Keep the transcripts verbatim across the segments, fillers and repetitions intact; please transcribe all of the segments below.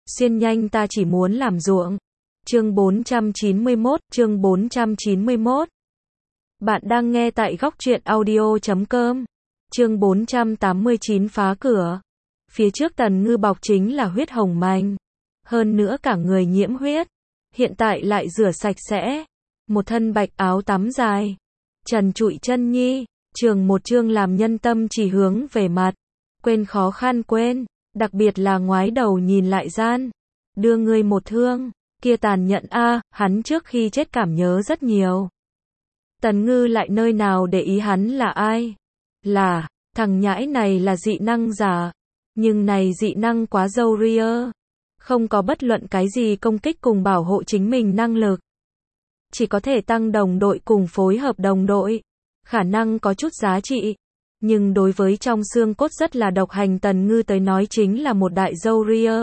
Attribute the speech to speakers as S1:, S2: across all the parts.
S1: Xuyên nhanh ta chỉ muốn làm ruộng. Chương bốn trăm chín mươi mốt, chương bốn trăm chín mươi mốt. Bạn đang nghe tại góc truyện audio chấm com. Chương bốn trăm tám mươi chín phá cửa. Phía trước Tần Ngư bọc chính là huyết hồng manh. Hơn nữa cả người nhiễm huyết. Hiện tại lại rửa sạch sẽ. Một thân bạch áo tắm dài. Trần trụi chân nhi. Trường một chương làm nhân tâm chỉ hướng về mặt. Quên khó khăn quên. Đặc biệt là ngoái đầu nhìn lại gian. Đưa người một thương. Kia tàn nhẫn a, hắn trước khi chết cảm nhớ rất nhiều. Tần Ngư lại nơi nào để ý hắn là ai? Là, thằng nhãi này là dị năng giả. Nhưng này dị năng quá dâu ria. Không có bất luận cái gì công kích cùng bảo hộ chính mình năng lực. Chỉ có thể tăng đồng đội cùng phối hợp đồng đội. Khả năng có chút giá trị. Nhưng đối với trong xương cốt rất là độc hành Tần Ngư tới nói chính là một đại dâu ria.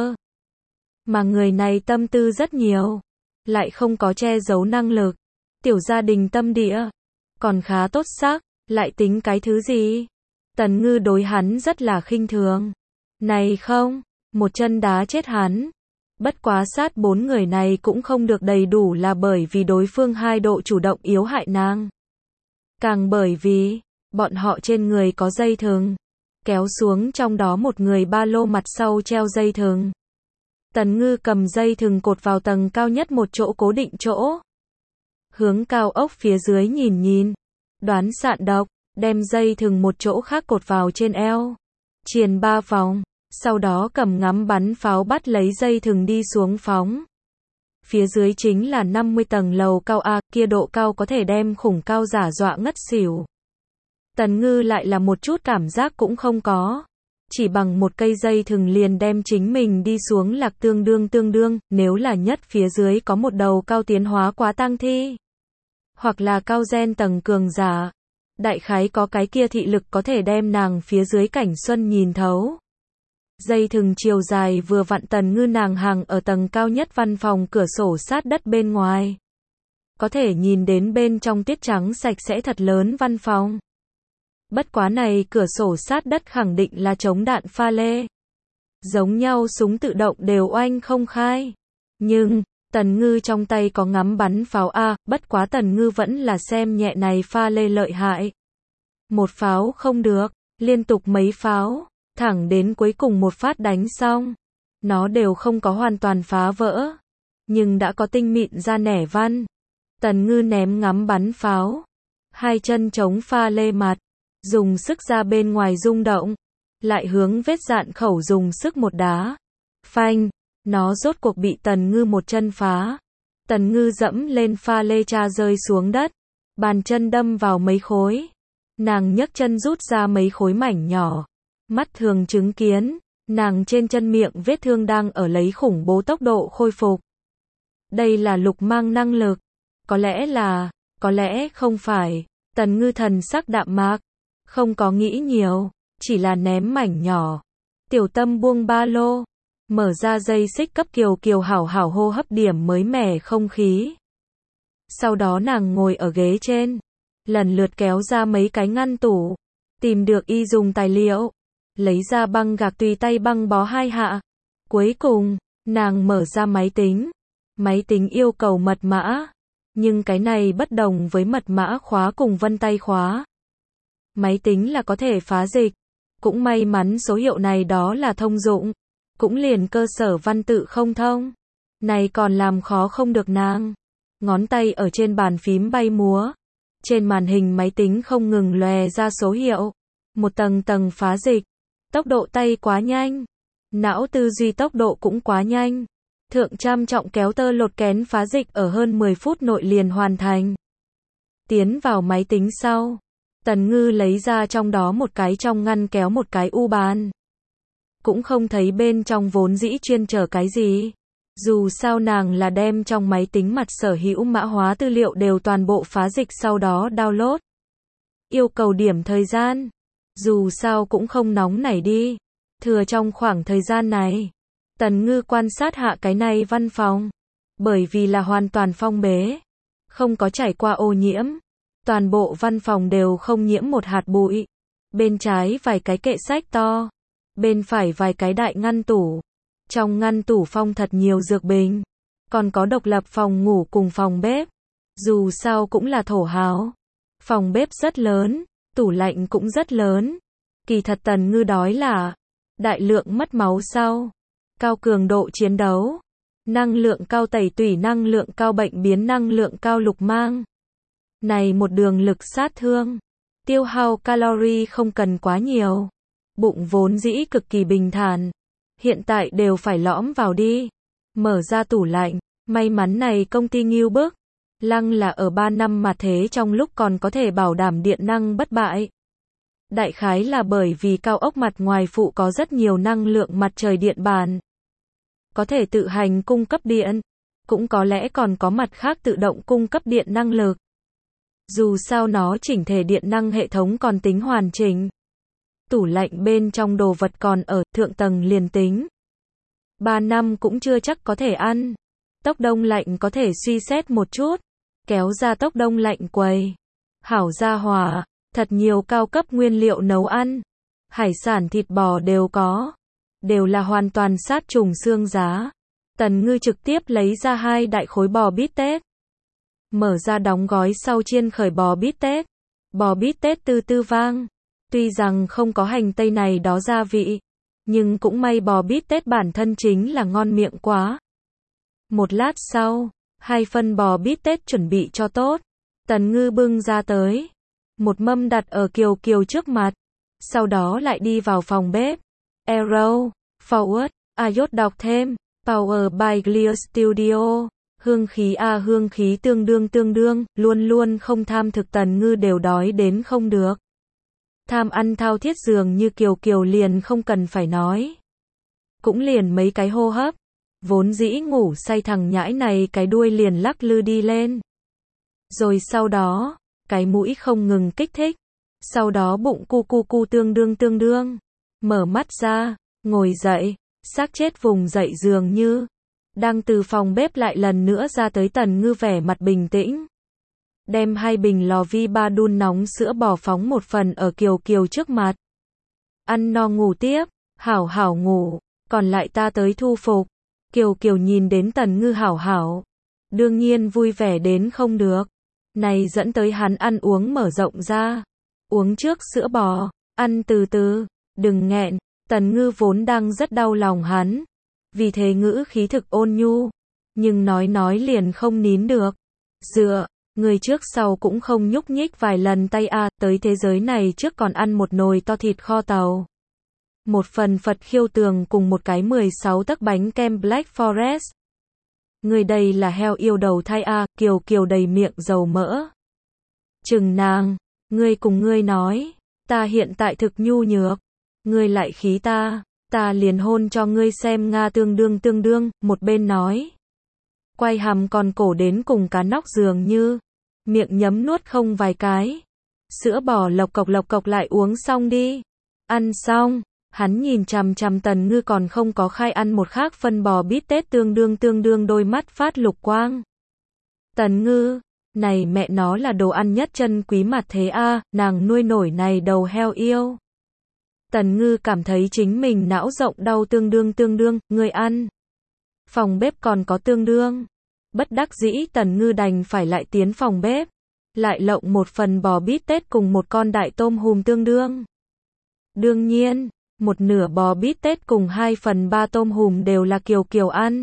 S1: Mà người này tâm tư rất nhiều. Lại không có che giấu năng lực. Tiểu gia đình tâm địa. Còn khá tốt sắc. Lại tính cái thứ gì? Tần Ngư đối hắn rất là khinh thường. Này không. Một chân đá chết hắn. Bất quá sát bốn người này cũng không được đầy đủ là bởi vì đối phương hai độ chủ động yếu hại nàng. Càng bởi vì, bọn họ trên người có dây thừng. Kéo xuống trong đó một người ba lô mặt sau treo dây thừng. Tần Ngư cầm dây thừng cột vào tầng cao nhất một chỗ cố định chỗ. Hướng cao ốc phía dưới nhìn nhìn. Đoán sạn độc, đem dây thừng một chỗ khác cột vào trên eo. Triền ba vòng. Sau đó cầm ngắm bắn pháo bắt lấy dây thừng đi xuống phóng. Phía dưới chính là năm mươi tầng lầu cao A, kia độ cao có thể đem khủng cao giả dọa ngất xỉu. Tần Ngư lại là một chút cảm giác cũng không có. Chỉ bằng một cây dây thừng liền đem chính mình đi xuống lạc tương đương tương đương, nếu là nhất phía dưới có một đầu cao tiến hóa quá tăng thi. Hoặc là cao gen tầng cường giả. Đại khái có cái kia thị lực có thể đem nàng phía dưới cảnh xuân nhìn thấu. Dây thừng chiều dài vừa vặn Tần Ngư nàng hàng ở tầng cao nhất văn phòng cửa sổ sát đất bên ngoài. Có thể nhìn đến bên trong tiết trắng sạch sẽ thật lớn văn phòng. Bất quá này cửa sổ sát đất khẳng định là chống đạn pha lê. Giống nhau súng tự động đều oanh không khai. Nhưng, Tần Ngư trong tay có ngắm bắn pháo A, bất quá Tần Ngư vẫn là xem nhẹ này pha lê lợi hại. Một pháo không được, liên tục mấy pháo. Thẳng đến cuối cùng một phát đánh xong. Nó đều không có hoàn toàn phá vỡ. Nhưng đã có tinh mịn ra nẻ văn. Tần Ngư ném ngắm bắn pháo. Hai chân chống pha lê mặt. Dùng sức ra bên ngoài rung động. Lại hướng vết dạn khẩu dùng sức một đá. Phanh. Nó rốt cuộc bị Tần Ngư một chân phá. Tần Ngư dẫm lên pha lê cha rơi xuống đất. Bàn chân đâm vào mấy khối. Nàng nhấc chân rút ra mấy khối mảnh nhỏ. Mắt thường chứng kiến, nàng trên chân miệng vết thương đang ở lấy khủng bố tốc độ khôi phục. Đây là lục mang năng lực. Có lẽ là, có lẽ không phải. Tần Ngư thần sắc đạm mạc. Không có nghĩ nhiều, chỉ là ném mảnh nhỏ. Tiểu tâm buông ba lô. Mở ra dây xích cấp kiều kiều hảo hảo hô hấp điểm mới mẻ không khí. Sau đó nàng ngồi ở ghế trên. Lần lượt kéo ra mấy cái ngăn tủ. Tìm được y dùng tài liệu. Lấy ra băng gạc tùy tay băng bó hai hạ. Cuối cùng, nàng mở ra máy tính. Máy tính yêu cầu mật mã. Nhưng cái này bất đồng với mật mã khóa cùng vân tay khóa. Máy tính là có thể phá dịch. Cũng may mắn số hiệu này đó là thông dụng. Cũng liền cơ sở văn tự không thông. Này còn làm khó không được nàng. Ngón tay ở trên bàn phím bay múa. Trên màn hình máy tính không ngừng lòe ra số hiệu. Một tầng tầng phá dịch. Tốc độ tay quá nhanh. Não tư duy tốc độ cũng quá nhanh. Thượng trăm trọng kéo tơ lột kén phá dịch ở hơn mười phút nội liền hoàn thành. Tiến vào máy tính sau. Tần Ngư lấy ra trong đó một cái trong ngăn kéo một cái u bàn. Cũng không thấy bên trong vốn dĩ chuyên chở cái gì. Dù sao nàng là đem trong máy tính mặt sở hữu mã hóa tư liệu đều toàn bộ phá dịch sau đó download. Yêu cầu điểm thời gian. Dù sao cũng không nóng nảy đi. Thừa trong khoảng thời gian này. Tần Ngư quan sát hạ cái này văn phòng. Bởi vì là hoàn toàn phong bế. Không có trải qua ô nhiễm. Toàn bộ văn phòng đều không nhiễm một hạt bụi. Bên trái vài cái kệ sách to. Bên phải vài cái đại ngăn tủ. Trong ngăn tủ phong thật nhiều dược bình. Còn có độc lập phòng ngủ cùng phòng bếp. Dù sao cũng là thổ hào. Phòng bếp rất lớn, tủ lạnh cũng rất lớn. Kỳ thật Tần Ngư đói là đại lượng mất máu sau, cao cường độ chiến đấu, năng lượng cao tẩy tủy, năng lượng cao bệnh biến, năng lượng cao lục mang. Này một đường lực sát thương, tiêu hao calorie không cần quá nhiều. Bụng vốn dĩ cực kỳ bình thản, hiện tại đều phải lõm vào đi. Mở ra tủ lạnh, may mắn này công ty nghiêu bức. Lăng là ở ba năm mà thế trong lúc còn có thể bảo đảm điện năng bất bại. Đại khái là bởi vì cao ốc mặt ngoài phụ có rất nhiều năng lượng mặt trời điện bàn. Có thể tự hành cung cấp điện. Cũng có lẽ còn có mặt khác tự động cung cấp điện năng lực. Dù sao nó chỉnh thể điện năng hệ thống còn tính hoàn chỉnh. Tủ lạnh bên trong đồ vật còn ở thượng tầng liền tính. Ba năm cũng chưa chắc có thể ăn. Tốc đông lạnh có thể suy xét một chút. Kéo ra tốc đông lạnh quầy. Hảo gia hỏa, thật nhiều cao cấp nguyên liệu nấu ăn. Hải sản thịt bò đều có. Đều là hoàn toàn sát trùng xương giá. Tần Ngư trực tiếp lấy ra hai đại khối bò bít tết. Mở ra đóng gói sau chiên khởi bò bít tết. Bò bít tết tư tư vang. Tuy rằng không có hành tây này đó gia vị. Nhưng cũng may bò bít tết bản thân chính là ngon miệng quá. Một lát sau, hai phân bò bít tết chuẩn bị cho tốt. Tần Ngư bưng ra tới. Một mâm đặt ở Kiều Kiều trước mặt. Sau đó lại đi vào phòng bếp. Arrow, Forward, iốt đọc thêm. Power by Clear Studio. Hương khí a hương khí tương đương tương đương, luôn luôn không tham thực Tần Ngư đều đói đến không được. Tham ăn thao thiết dường như Kiều Kiều liền không cần phải nói. Cũng liền mấy cái hô hấp. Vốn dĩ ngủ say thằng nhãi này cái đuôi liền lắc lư đi lên. Rồi sau đó, cái mũi không ngừng kích thích. Sau đó bụng cu cu cu tương đương tương đương. Mở mắt ra, ngồi dậy, xác chết vùng dậy dường như. Đang từ phòng bếp lại lần nữa ra tới Tần Ngư vẻ mặt bình tĩnh. Đem hai bình lò vi ba đun nóng sữa bò phóng một phần ở Kiều Kiều trước mặt. Ăn no ngủ tiếp, hảo hảo ngủ, còn lại ta tới thu phục. Kiều Kiều nhìn đến Tần Ngư hảo hảo. Đương nhiên vui vẻ đến không được. Này dẫn tới hắn ăn uống mở rộng ra. Uống trước sữa bò, ăn từ từ, đừng nghẹn. Tần Ngư vốn đang rất đau lòng hắn. Vì thế ngữ khí thực ôn nhu. Nhưng nói nói liền không nín được. Dựa, người trước sau cũng không nhúc nhích vài lần tay a, tới thế giới này trước còn ăn một nồi to thịt kho tàu. Một phần Phật khiêu tường cùng một cái mười sáu tấc bánh kem Black Forest. Người đây là heo yêu đầu thai a, Kiều Kiều đầy miệng dầu mỡ. Chừng nàng, ngươi cùng ngươi nói, ta hiện tại thực nhu nhược. Ngươi lại khí ta, ta liền hôn cho ngươi xem Nga tương đương tương đương, một bên nói. Quay hàm còn cổ đến cùng cá nóc dường như, miệng nhấm nuốt không vài cái. Sữa bò lộc cộc lộc cộc lại uống xong đi. Ăn xong, hắn nhìn chằm chằm Tần Ngư còn không có khai ăn một khác phân bò bít tết tương đương tương đương đôi mắt phát lục quang. Tần Ngư, này mẹ nó là đồ ăn nhất chân quý mặt thế a, nàng nuôi nổi này đầu heo yêu. Tần Ngư cảm thấy chính mình não rộng đau tương đương tương đương, người ăn. Phòng bếp còn có tương đương. Bất đắc dĩ Tần Ngư đành phải lại tiến phòng bếp. Lại lộng một phần bò bít tết cùng một con đại tôm hùm tương đương. Đương nhiên, một nửa bò bít tết cùng hai phần ba tôm hùm đều là Kiều Kiều ăn.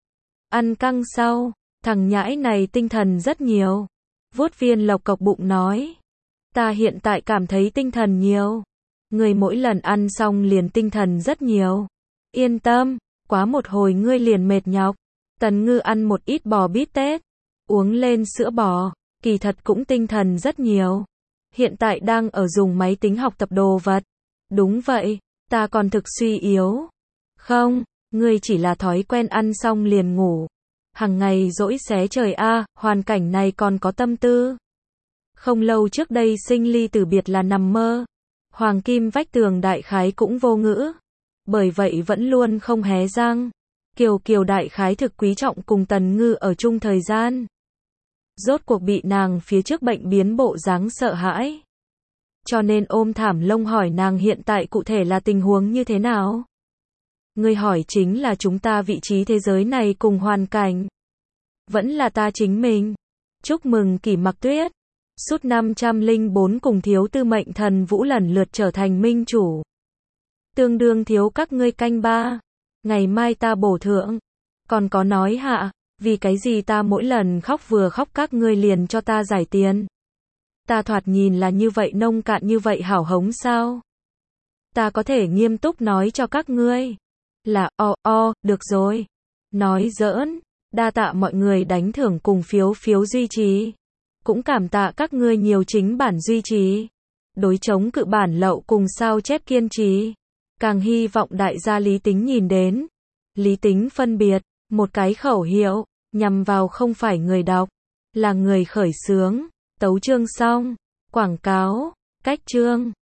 S1: Ăn căng sau, thằng nhãi này tinh thần rất nhiều. Vuốt viên lộc cộc bụng nói. Ta hiện tại cảm thấy tinh thần nhiều. Ngươi mỗi lần ăn xong liền tinh thần rất nhiều. Yên tâm, quá một hồi ngươi liền mệt nhọc. Tần Ngư ăn một ít bò bít tết, uống lên sữa bò, kỳ thật cũng tinh thần rất nhiều. Hiện tại đang ở dùng máy tính học tập đồ vật. Đúng vậy, ta còn thực suy yếu. Không, ngươi chỉ là thói quen ăn xong liền ngủ. Hằng ngày dỗi xé trời a, hoàn cảnh này còn có tâm tư. Không lâu trước đây sinh ly tử biệt là nằm mơ. Hoàng kim vách tường đại khái cũng vô ngữ. Bởi vậy vẫn luôn không hé răng. Kiều Kiều đại khái thực quý trọng cùng Tần Ngư ở chung thời gian. Rốt cuộc bị nàng phía trước bệnh biến bộ dáng sợ hãi. Cho nên ôm thảm lông hỏi nàng hiện tại cụ thể là tình huống như thế nào. Ngươi hỏi chính là chúng ta vị trí thế giới này cùng hoàn cảnh. Vẫn là ta chính mình. Chúc mừng Kỷ Mặc Tuyết. Sút năm trăm lẻ bốn cùng thiếu tư mệnh thần vũ lần lượt trở thành minh chủ. Tương đương thiếu các ngươi canh ba. Ngày mai ta bổ thưởng. Còn có nói hạ, vì cái gì ta mỗi lần khóc vừa khóc các ngươi liền cho ta giải tiền. Ta thoạt nhìn là như vậy nông cạn như vậy hảo hống sao? Ta có thể nghiêm túc nói cho các ngươi. Là, o, o, được rồi. Nói giỡn. Đa tạ mọi người đánh thưởng cùng phiếu phiếu duy trì. Cũng cảm tạ các ngươi nhiều chính bản duy trì. Đối chống cự bản lậu cùng sao chép kiên trì. Càng hy vọng đại gia lý tính nhìn đến. Lý tính phân biệt, một cái khẩu hiệu, nhằm vào không phải người đọc, là người khởi xướng. Tấu chương xong. Quảng cáo, cách chương.